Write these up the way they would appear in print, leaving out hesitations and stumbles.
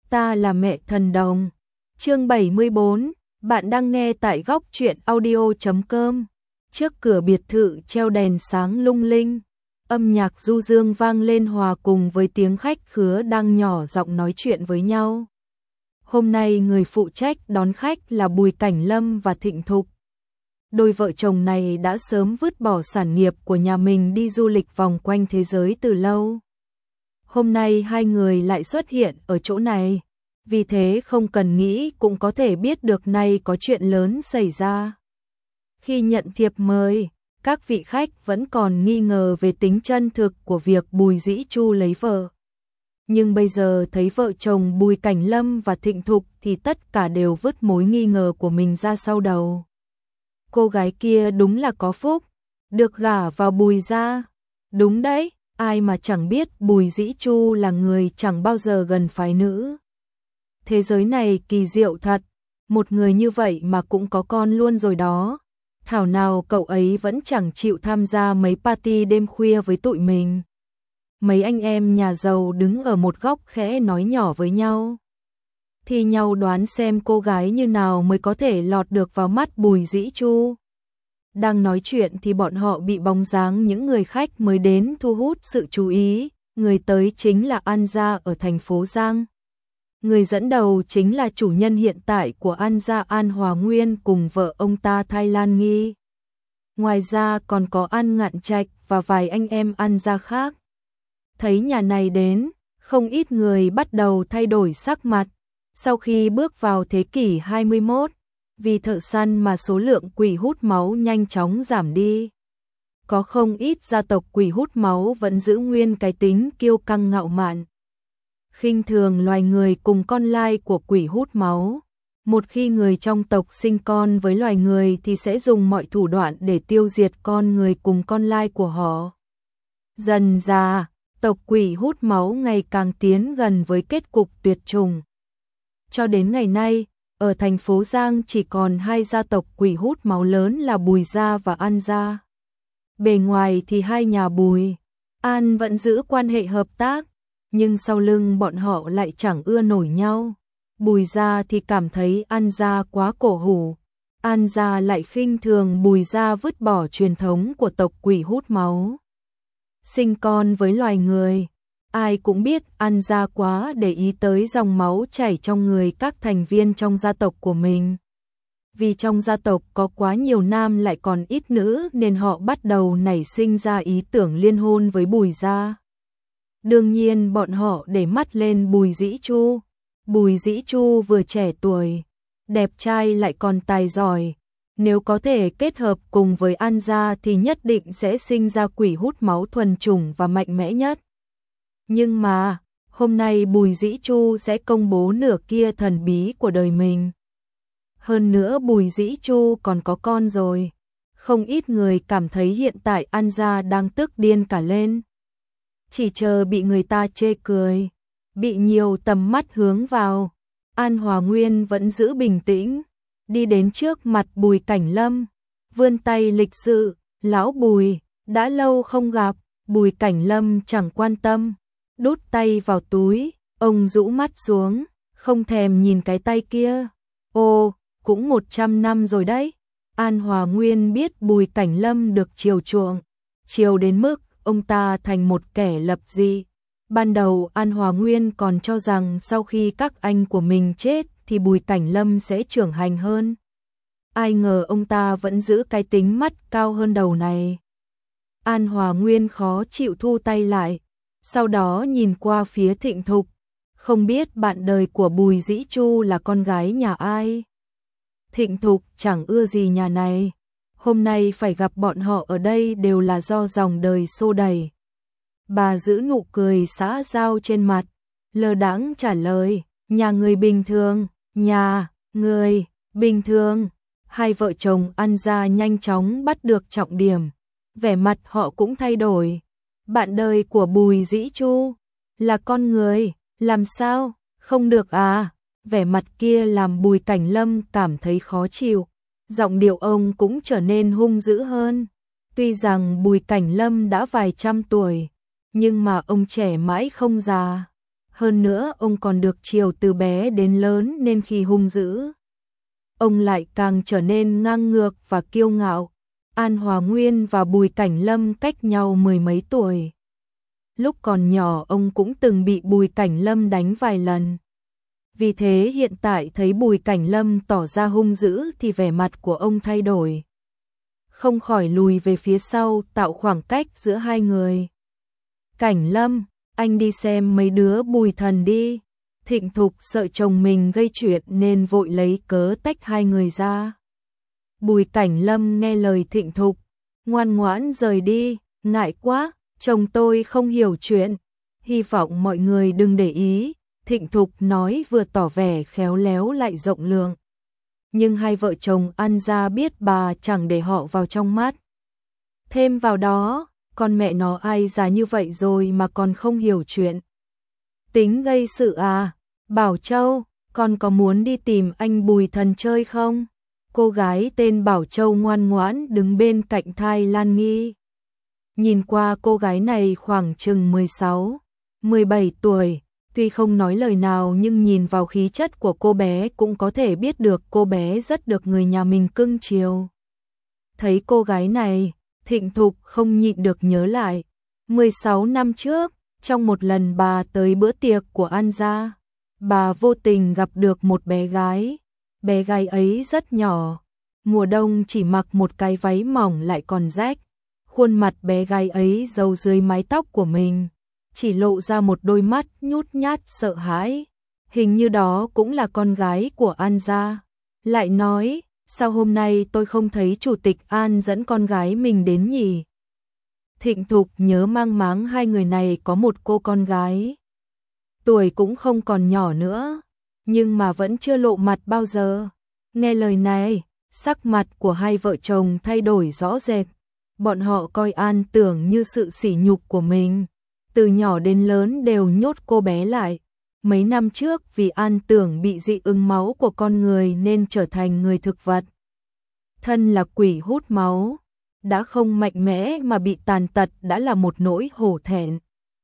Ta là mẹ thần đồng. Chương 74, bạn đang nghe tại góc truyện audio.com. Trước cửa biệt thự treo đèn sáng lung linh, âm nhạc du dương vang lên hòa cùng với tiếng khách khứa đang nhỏ giọng nói chuyện với nhau. Hôm nay người phụ trách đón khách là Bùi Cảnh Lâm và Thịnh Thục. Đôi vợ chồng này đã sớm vứt bỏ sản nghiệp của nhà mình đi du lịch vòng quanh thế giới từ lâu. Hôm nay hai người lại xuất hiện ở chỗ này, vì thế không cần nghĩ cũng có thể biết được nay có chuyện lớn xảy ra. Khi nhận thiệp mời, các vị khách vẫn còn nghi ngờ về tính chân thực của việc Bùi Dĩ Chu lấy vợ. Nhưng bây giờ thấy vợ chồng Bùi Cảnh Lâm và Thịnh Thục thì tất cả đều vứt mối nghi ngờ của mình ra sau đầu. Cô gái kia đúng là có phúc, được gả vào Bùi gia. Đúng đấy, ai mà chẳng biết Bùi Dĩ Chu là người chẳng bao giờ gần phái nữ. Thế giới này kỳ diệu thật, một người như vậy mà cũng có con luôn rồi đó. Thảo nào cậu ấy vẫn chẳng chịu tham gia mấy party đêm khuya với tụi mình. Mấy anh em nhà giàu đứng ở một góc khẽ nói nhỏ với nhau, thì nhau đoán xem cô gái như nào mới có thể lọt được vào mắt Bùi Dĩ Chu. Đang nói chuyện thì bọn họ bị bóng dáng những người khách mới đến thu hút sự chú ý. Người tới chính là An gia ở thành phố Giang. Người dẫn đầu chính là chủ nhân hiện tại của An gia An Hòa Nguyên cùng vợ ông ta Thái Lan Nghi. Ngoài ra còn có An Ngạn Trạch và vài anh em An gia khác. Thấy nhà này đến, không ít người bắt đầu thay đổi sắc mặt. Sau khi bước vào thế kỷ 21, vì thợ săn mà số lượng quỷ hút máu nhanh chóng giảm đi. Có không ít gia tộc quỷ hút máu vẫn giữ nguyên cái tính kiêu căng ngạo mạn, khinh thường loài người cùng con lai của quỷ hút máu. Một khi người trong tộc sinh con với loài người thì sẽ dùng mọi thủ đoạn để tiêu diệt con người cùng con lai của họ. Dần dà, tộc quỷ hút máu ngày càng tiến gần với kết cục tuyệt chủng. Cho đến ngày nay, ở thành phố Giang chỉ còn hai gia tộc quỷ hút máu lớn là Bùi gia và An gia. Bề ngoài thì hai nhà Bùi, An vẫn giữ quan hệ hợp tác, nhưng sau lưng bọn họ lại chẳng ưa nổi nhau. Bùi gia thì cảm thấy An gia quá cổ hủ, An gia lại khinh thường Bùi gia vứt bỏ truyền thống của tộc quỷ hút máu, sinh con với loài người. Ai cũng biết An gia quá để ý tới dòng máu chảy trong người các thành viên trong gia tộc của mình. Vì trong gia tộc có quá nhiều nam lại còn ít nữ nên họ bắt đầu nảy sinh ra ý tưởng liên hôn với Bùi gia. Đương nhiên bọn họ để mắt lên Bùi Dĩ Chu. Bùi Dĩ Chu vừa trẻ tuổi, đẹp trai lại còn tài giỏi. Nếu có thể kết hợp cùng với An gia thì nhất định sẽ sinh ra quỷ hút máu thuần chủng và mạnh mẽ nhất. Nhưng mà, hôm nay Bùi Dĩ Chu sẽ công bố nửa kia thần bí của đời mình. Hơn nữa Bùi Dĩ Chu còn có con rồi. Không ít người cảm thấy hiện tại An gia đang tức điên cả lên. Chỉ chờ bị người ta chê cười, bị nhiều tầm mắt hướng vào. An Hòa Nguyên vẫn giữ bình tĩnh, đi đến trước mặt Bùi Cảnh Lâm, vươn tay lịch sự, lão Bùi, đã lâu không gặp. Bùi Cảnh Lâm chẳng quan tâm, đút tay vào túi, ông rũ mắt xuống, không thèm nhìn cái tay kia. Ồ, cũng 100 năm rồi đấy. An Hòa Nguyên biết Bùi Cảnh Lâm được chiều chuộng, chiều đến mức ông ta thành một kẻ lập dị. Ban đầu An Hòa Nguyên còn cho rằng sau khi các anh của mình chết thì Bùi Cảnh Lâm sẽ trưởng thành hơn. Ai ngờ ông ta vẫn giữ cái tính mắt cao hơn đầu này. An Hòa Nguyên khó chịu thu tay lại, sau đó nhìn qua phía Thịnh Thục, không biết bạn đời của Bùi Dĩ Chu là con gái nhà ai. Thịnh Thục chẳng ưa gì nhà này, hôm nay phải gặp bọn họ ở đây đều là do dòng đời xô đẩy. Bà giữ nụ cười xã giao trên mặt, lơ đãng trả lời, nhà người bình thường, nhà người bình thường. Hai vợ chồng An gia nhanh chóng bắt được trọng điểm, vẻ mặt họ cũng thay đổi. Bạn đời của Bùi Dĩ Chu là con người, làm sao, không được à? Vẻ mặt kia làm Bùi Cảnh Lâm cảm thấy khó chịu, giọng điệu ông cũng trở nên hung dữ hơn. Tuy rằng Bùi Cảnh Lâm đã vài trăm tuổi, nhưng mà ông trẻ mãi không già. Hơn nữa ông còn được chiều từ bé đến lớn nên khi hung dữ, ông lại càng trở nên ngang ngược và kiêu ngạo. An Hòa Nguyên và Bùi Cảnh Lâm cách nhau mười mấy tuổi. Lúc còn nhỏ ông cũng từng bị Bùi Cảnh Lâm đánh vài lần. Vì thế hiện tại thấy Bùi Cảnh Lâm tỏ ra hung dữ thì vẻ mặt của ông thay đổi. Không khỏi lùi về phía sau tạo khoảng cách giữa hai người. Cảnh Lâm, anh đi xem mấy đứa Bùi Thần đi. Thịnh Thục sợ chồng mình gây chuyện nên vội lấy cớ tách hai người ra. Bùi Cảnh Lâm nghe lời Thịnh Thục, ngoan ngoãn rời đi, ngại quá, chồng tôi không hiểu chuyện, hy vọng mọi người đừng để ý. Thịnh Thục nói vừa tỏ vẻ khéo léo lại rộng lượng. Nhưng hai vợ chồng An gia biết bà chẳng để họ vào trong mắt. Thêm vào đó, con mẹ nó ai già như vậy rồi mà còn không hiểu chuyện. Tính gây sự à? Bảo Châu, con có muốn đi tìm anh Bùi Thần chơi không? Cô gái tên Bảo Châu ngoan ngoãn đứng bên cạnh Thái Lan Nghi. Nhìn qua cô gái này khoảng chừng 16, 17 tuổi, tuy không nói lời nào nhưng nhìn vào khí chất của cô bé cũng có thể biết được cô bé rất được người nhà mình cưng chiều. Thấy cô gái này, Thịnh Thục không nhịn được nhớ lại. 16 năm trước, trong một lần bà tới bữa tiệc của An gia, bà vô tình gặp được một bé gái. Bé gái ấy rất nhỏ, mùa đông chỉ mặc một cái váy mỏng lại còn rách. Khuôn mặt bé gái ấy giấu dưới mái tóc của mình, chỉ lộ ra một đôi mắt nhút nhát sợ hãi. Hình như đó cũng là con gái của An gia. Lại nói, sao hôm nay tôi không thấy chủ tịch An dẫn con gái mình đến nhỉ? Thịnh Thục nhớ mang máng hai người này có một cô con gái. Tuổi cũng không còn nhỏ nữa, nhưng mà vẫn chưa lộ mặt bao giờ. Nghe lời này, sắc mặt của hai vợ chồng thay đổi rõ rệt. Bọn họ coi An Tưởng như sự sỉ nhục của mình. Từ nhỏ đến lớn đều nhốt cô bé lại. Mấy năm trước vì An Tưởng bị dị ứng máu của con người nên trở thành người thực vật. Thân là quỷ hút máu, đã không mạnh mẽ mà bị tàn tật đã là một nỗi hổ thẹn.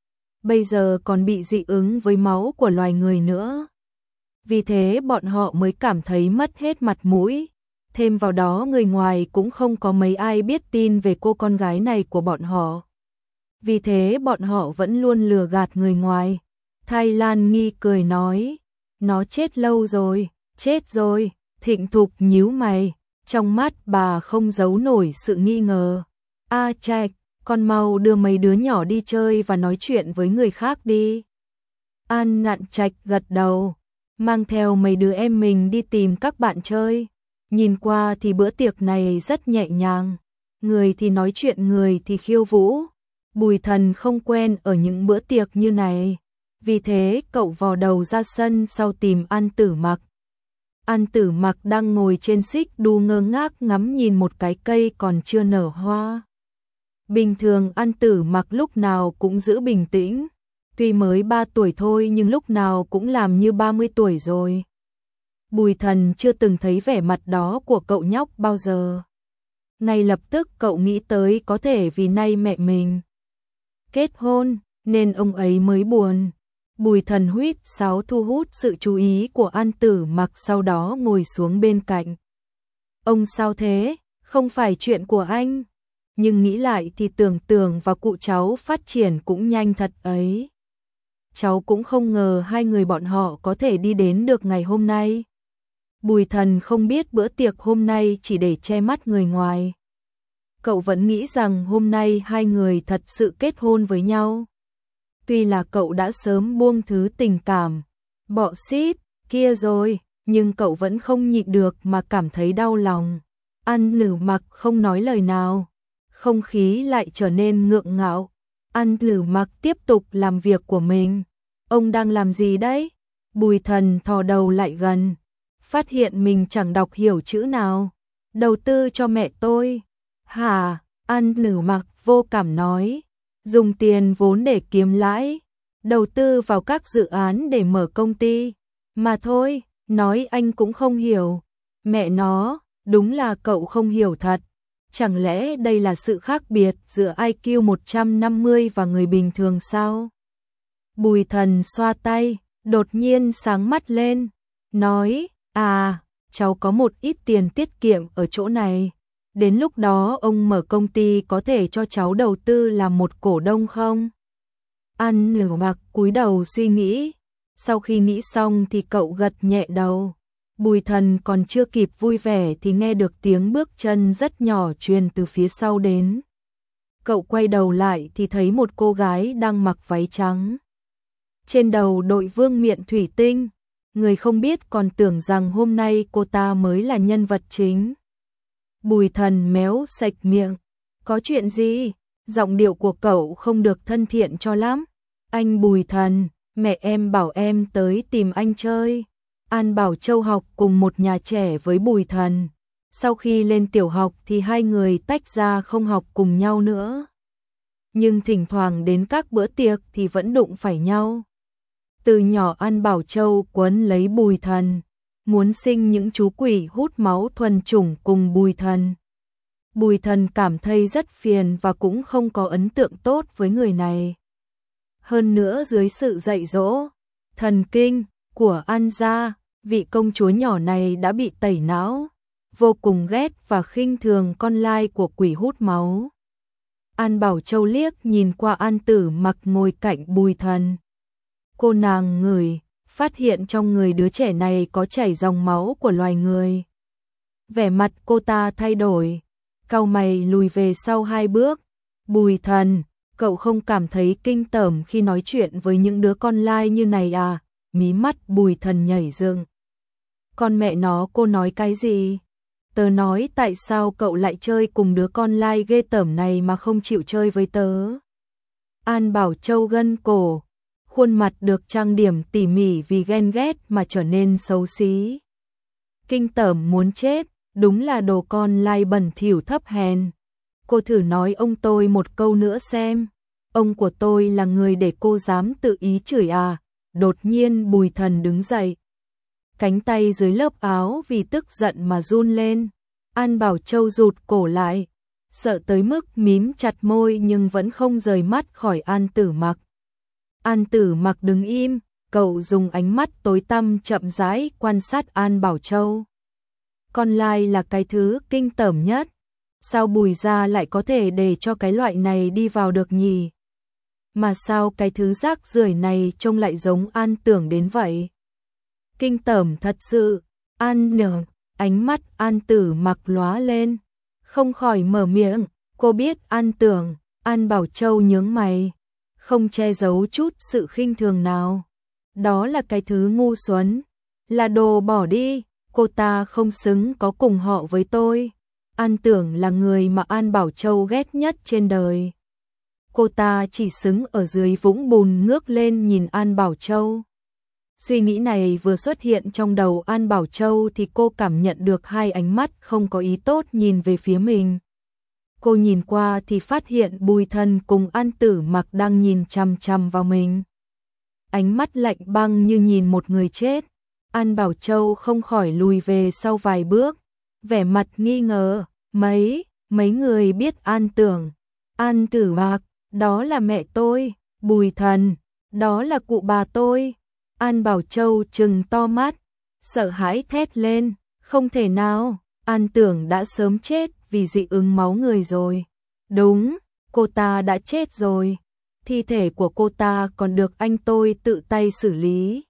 Bây giờ còn bị dị ứng với máu của loài người nữa. Vì thế bọn họ mới cảm thấy mất hết mặt mũi. Thêm vào đó người ngoài cũng không có mấy ai biết tin về cô con gái này của bọn họ. Vì thế bọn họ vẫn luôn lừa gạt người ngoài. Thái Lan Nghi cười nói, nó chết lâu rồi, chết rồi. Thịnh Thục nhíu mày, trong mắt bà không giấu nổi sự nghi ngờ. A Trạch, con mau đưa mấy đứa nhỏ đi chơi và nói chuyện với người khác đi. An Nặn Trạch gật đầu, mang theo mấy đứa em mình đi tìm các bạn chơi. Nhìn qua thì bữa tiệc này rất nhẹ nhàng, người thì nói chuyện người thì khiêu vũ. Bùi Thần không quen ở những bữa tiệc như này, vì thế cậu vò đầu ra sân sau tìm An Tử Mặc. An Tử Mặc đang ngồi trên xích đu ngơ ngác ngắm nhìn một cái cây còn chưa nở hoa. Bình thường An Tử Mặc lúc nào cũng giữ bình tĩnh, tuy mới 3 tuổi thôi nhưng lúc nào cũng làm như 30 tuổi rồi. Bùi Thần chưa từng thấy vẻ mặt đó của cậu nhóc bao giờ. Ngay lập tức cậu nghĩ tới có thể vì nay mẹ mình kết hôn nên ông ấy mới buồn. Bùi Thần huýt sáo thu hút sự chú ý của An Tử Mặc, sau đó ngồi xuống bên cạnh. Ông sao thế? Không phải chuyện của anh. Nhưng nghĩ lại thì Tưởng Tưởng và cụ cháu phát triển cũng nhanh thật ấy. Cháu cũng không ngờ hai người bọn họ có thể đi đến được ngày hôm nay. Bùi Thần không biết bữa tiệc hôm nay chỉ để che mắt người ngoài. Cậu vẫn nghĩ rằng hôm nay hai người thật sự kết hôn với nhau. Tuy là cậu đã sớm buông thứ tình cảm, bọ xít kia rồi, nhưng cậu vẫn không nhịn được mà cảm thấy đau lòng. An Tử Mặc không nói lời nào, không khí lại trở nên ngượng ngạo. An Tử Mặc tiếp tục làm việc của mình. Ông đang làm gì đấy? Bùi Thần thò đầu lại gần, phát hiện mình chẳng đọc hiểu chữ nào. Đầu tư cho mẹ tôi. Hả? An Tử Mặc vô cảm nói. Dùng tiền vốn để kiếm lãi, đầu tư vào các dự án để mở công ty. Mà thôi, nói anh cũng không hiểu. Mẹ nó, đúng là cậu không hiểu thật. Chẳng lẽ đây là sự khác biệt giữa IQ 150 và người bình thường sao? Bùi Thần xoa tay, đột nhiên sáng mắt lên, nói, cháu có một ít tiền tiết kiệm ở chỗ này. Đến lúc đó ông mở công ty có thể cho cháu đầu tư làm một cổ đông không? An Nửa Mặc cúi đầu suy nghĩ. Sau khi nghĩ xong thì cậu gật nhẹ đầu. Bùi Thần còn chưa kịp vui vẻ thì nghe được tiếng bước chân rất nhỏ truyền từ phía sau đến. Cậu quay đầu lại thì thấy một cô gái đang mặc váy trắng. Trên đầu đội vương miện thủy tinh. Người không biết còn tưởng rằng hôm nay cô ta mới là nhân vật chính. Bùi Thần méo sạch miệng. Có chuyện gì? Giọng điệu của cậu không được thân thiện cho lắm. Anh Bùi Thần, mẹ em bảo em tới tìm anh chơi. An Bảo Châu học cùng một nhà trẻ với Bùi Thần. Sau khi lên tiểu học thì hai người tách ra không học cùng nhau nữa. Nhưng thỉnh thoảng đến các bữa tiệc thì vẫn đụng phải nhau. Từ nhỏ An Bảo Châu quấn lấy Bùi Thần, muốn sinh những chú quỷ hút máu thuần chủng cùng Bùi Thần. Bùi Thần cảm thấy rất phiền và cũng không có ấn tượng tốt với người này. Hơn nữa dưới sự dạy dỗ, thần kinh của An gia, vị công chúa nhỏ này đã bị tẩy não, vô cùng ghét và khinh thường con lai của quỷ hút máu. An Bảo Châu liếc nhìn qua An Tử Mặc ngồi cạnh Bùi Thần. Cô nàng ngửi, phát hiện trong người đứa trẻ này có chảy dòng máu của loài người. Vẻ mặt cô ta thay đổi, cau mày lùi về sau 2 bước. Bùi Thần, cậu không cảm thấy kinh tởm khi nói chuyện với những đứa con lai như này à? Mí mắt Bùi Thần nhảy dựng. Con mẹ nó, cô nói cái gì? Tớ nói tại sao cậu lại chơi cùng đứa con lai ghê tởm này mà không chịu chơi với tớ? An Bảo Châu gân cổ, khuôn mặt được trang điểm tỉ mỉ vì ghen ghét mà trở nên xấu xí. Kinh tởm muốn chết, đúng là đồ con lai bẩn thỉu thấp hèn. Cô thử nói ông tôi một câu nữa xem. Ông của tôi là người để cô dám tự ý chửi à? Đột nhiên Bùi Thần đứng dậy. Cánh tay dưới lớp áo vì tức giận mà run lên. An Bảo Châu rụt cổ lại, sợ tới mức mím chặt môi nhưng vẫn không rời mắt khỏi An Tử Mặc. An Tử Mặc đứng im, cậu dùng ánh mắt tối tăm chậm rãi quan sát An Bảo Châu. Con lai là cái thứ kinh tởm nhất. Sao Bùi gia lại có thể để cho cái loại này đi vào được nhỉ? Mà sao cái thứ rác rưởi này trông lại giống An Tưởng đến vậy? Kinh tởm thật sự. An Nương, ánh mắt An Tử Mặc lóa lên, không khỏi mở miệng. Cô biết An Tưởng. An Bảo Châu nhướng mày, không che giấu chút sự khinh thường nào. Đó là cái thứ ngu xuẩn, là đồ bỏ đi. Cô ta không xứng có cùng họ với tôi. An Tưởng là người mà An Bảo Châu ghét nhất trên đời. Cô ta chỉ xứng ở dưới vũng bùn ngước lên nhìn An Bảo Châu. Suy nghĩ này vừa xuất hiện trong đầu An Bảo Châu thì cô cảm nhận được 2 ánh mắt không có ý tốt nhìn về phía mình. Cô nhìn qua thì phát hiện Bùi Thần cùng An Tử Mặc đang nhìn chằm chằm vào mình. Ánh mắt lạnh băng như nhìn một người chết. An Bảo Châu không khỏi lùi về sau vài bước, vẻ mặt nghi ngờ. Mấy người biết An Tưởng? An Tử Mặc, đó là mẹ tôi. Bùi Thần, đó là cụ bà tôi. An Bảo Châu trừng to mắt, sợ hãi thét lên. Không thể nào, An Tưởng đã sớm chết vì dị ứng máu người rồi. Đúng, cô ta đã chết rồi. Thi thể của cô ta còn được anh tôi tự tay xử lý.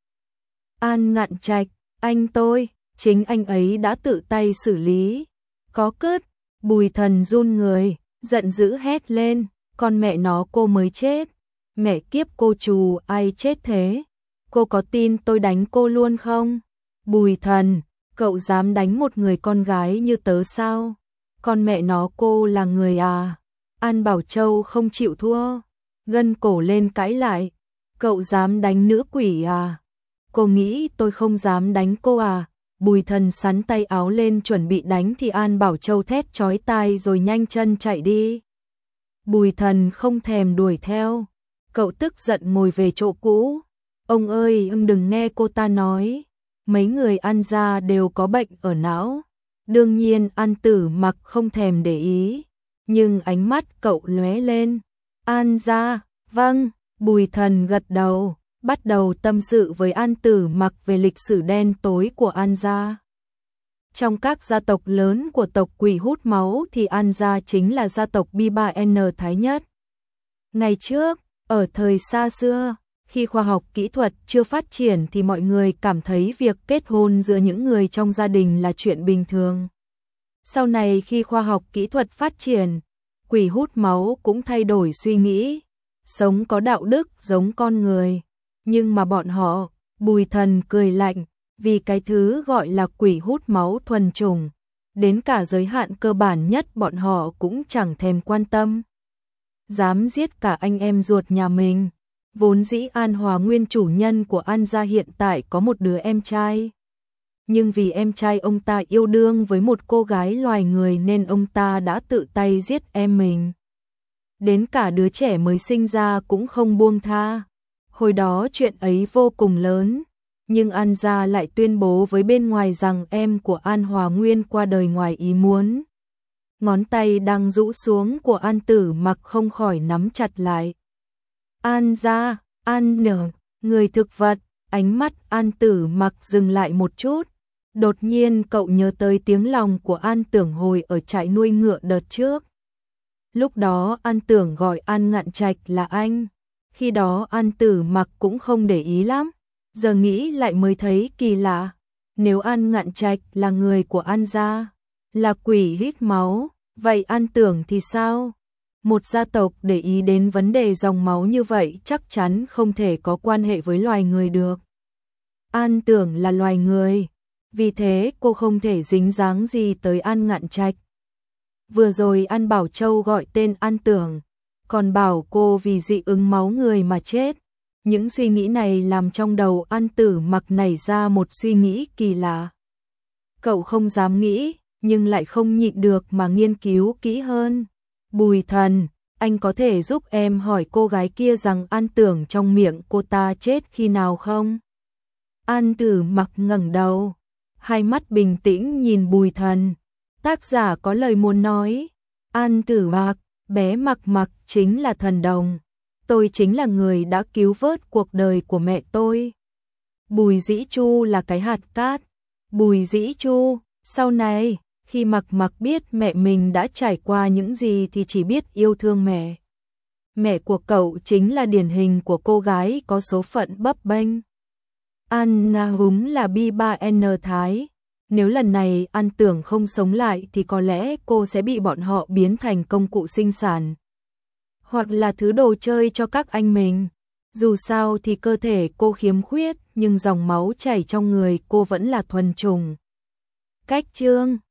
An Ngạn Trạch, anh tôi, chính anh ấy đã tự tay xử lý. Có cướp. Bùi Thần run người, giận dữ hét lên. Con mẹ nó, cô mới chết. Mẹ kiếp cô trù, ai chết thế? Cô có tin tôi đánh cô luôn không? Bùi Thần, cậu dám đánh một người con gái như tớ sao? Con mẹ nó, cô là người à? An Bảo Châu không chịu thua, gân cổ lên cãi lại. Cậu dám đánh nữ quỷ à? Cô nghĩ tôi không dám đánh cô à? Bùi Thần sắn tay áo lên chuẩn bị đánh thì An Bảo Châu thét chói tai rồi nhanh chân chạy đi. Bùi Thần không thèm đuổi theo, cậu tức giận ngồi về chỗ cũ. Ông ơi, đừng nghe cô ta nói, mấy người An gia đều có bệnh ở não. Đương nhiên An Tử Mặc không thèm để ý, nhưng ánh mắt cậu lóe lên. An gia, vâng. Bùi Thần gật đầu, bắt đầu tâm sự với An Tử Mặc về lịch sử đen tối của An gia. Trong các gia tộc lớn của tộc quỷ hút máu thì An gia chính là gia tộc B3N thái nhất. Ngày trước, ở thời xa xưa, khi khoa học kỹ thuật chưa phát triển thì mọi người cảm thấy việc kết hôn giữa những người trong gia đình là chuyện bình thường. Sau này khi khoa học kỹ thuật phát triển, quỷ hút máu cũng thay đổi suy nghĩ, sống có đạo đức giống con người. Nhưng mà bọn họ, Bùi Thần cười lạnh, vì cái thứ gọi là quỷ hút máu thuần chủng, đến cả giới hạn cơ bản nhất bọn họ cũng chẳng thèm quan tâm. Dám giết cả anh em ruột nhà mình. Vốn dĩ An Hòa nguyên chủ nhân của An gia hiện tại có một đứa em trai. Nhưng vì em trai ông ta yêu đương với một cô gái loài người nên ông ta đã tự tay giết em mình. Đến cả đứa trẻ mới sinh ra cũng không buông tha. Hồi đó chuyện ấy vô cùng lớn, nhưng An gia lại tuyên bố với bên ngoài rằng em của An Hòa Nguyên qua đời ngoài ý muốn. Ngón tay đang rũ xuống của An Tử Mặc không khỏi nắm chặt lại. An gia, An nở, người thực vật, ánh mắt An Tử Mặc dừng lại một chút. Đột nhiên cậu nhớ tới tiếng lòng của An Tưởng hồi ở trại nuôi ngựa đợt trước. Lúc đó An Tưởng gọi An Ngạn Trạch là anh. Khi đó An Tử Mặc cũng không để ý lắm. Giờ nghĩ lại mới thấy kỳ lạ. Nếu An Ngạn Trạch là người của An gia, là quỷ hít máu, vậy An Tưởng thì sao? Một gia tộc để ý đến vấn đề dòng máu như vậy chắc chắn không thể có quan hệ với loài người được. An Tưởng là loài người, vì thế cô không thể dính dáng gì tới An Ngạn Trạch. Vừa rồi An Bảo Châu gọi tên An Tưởng, còn bảo cô vì dị ứng máu người mà chết. Những suy nghĩ này làm trong đầu An Tử Mặc nảy ra một suy nghĩ kỳ lạ. Cậu không dám nghĩ, nhưng lại không nhịn được mà nghiên cứu kỹ hơn. Bùi Thần, anh có thể giúp em hỏi cô gái kia rằng An Tưởng trong miệng cô ta chết khi nào không? An Tử Mặc ngẩng đầu, hai mắt bình tĩnh nhìn Bùi Thần. Tác giả có lời muốn nói. An Tử Mặc, bé Mặc Mặc chính là thần đồng. Tôi chính là người đã cứu vớt cuộc đời của mẹ tôi. Bùi Dĩ Chu là cái hạt cát. Bùi Dĩ Chu, sau này, khi Mặc Mặc biết mẹ mình đã trải qua những gì thì chỉ biết yêu thương mẹ. Mẹ của cậu chính là điển hình của cô gái có số phận bấp bênh. Anna Húng là B3N Thái. Nếu lần này An Tưởng không sống lại thì có lẽ cô sẽ bị bọn họ biến thành công cụ sinh sản. Hoặc là thứ đồ chơi cho các anh mình. Dù sao thì cơ thể cô khiếm khuyết, nhưng dòng máu chảy trong người cô vẫn là thuần chủng. Cách chương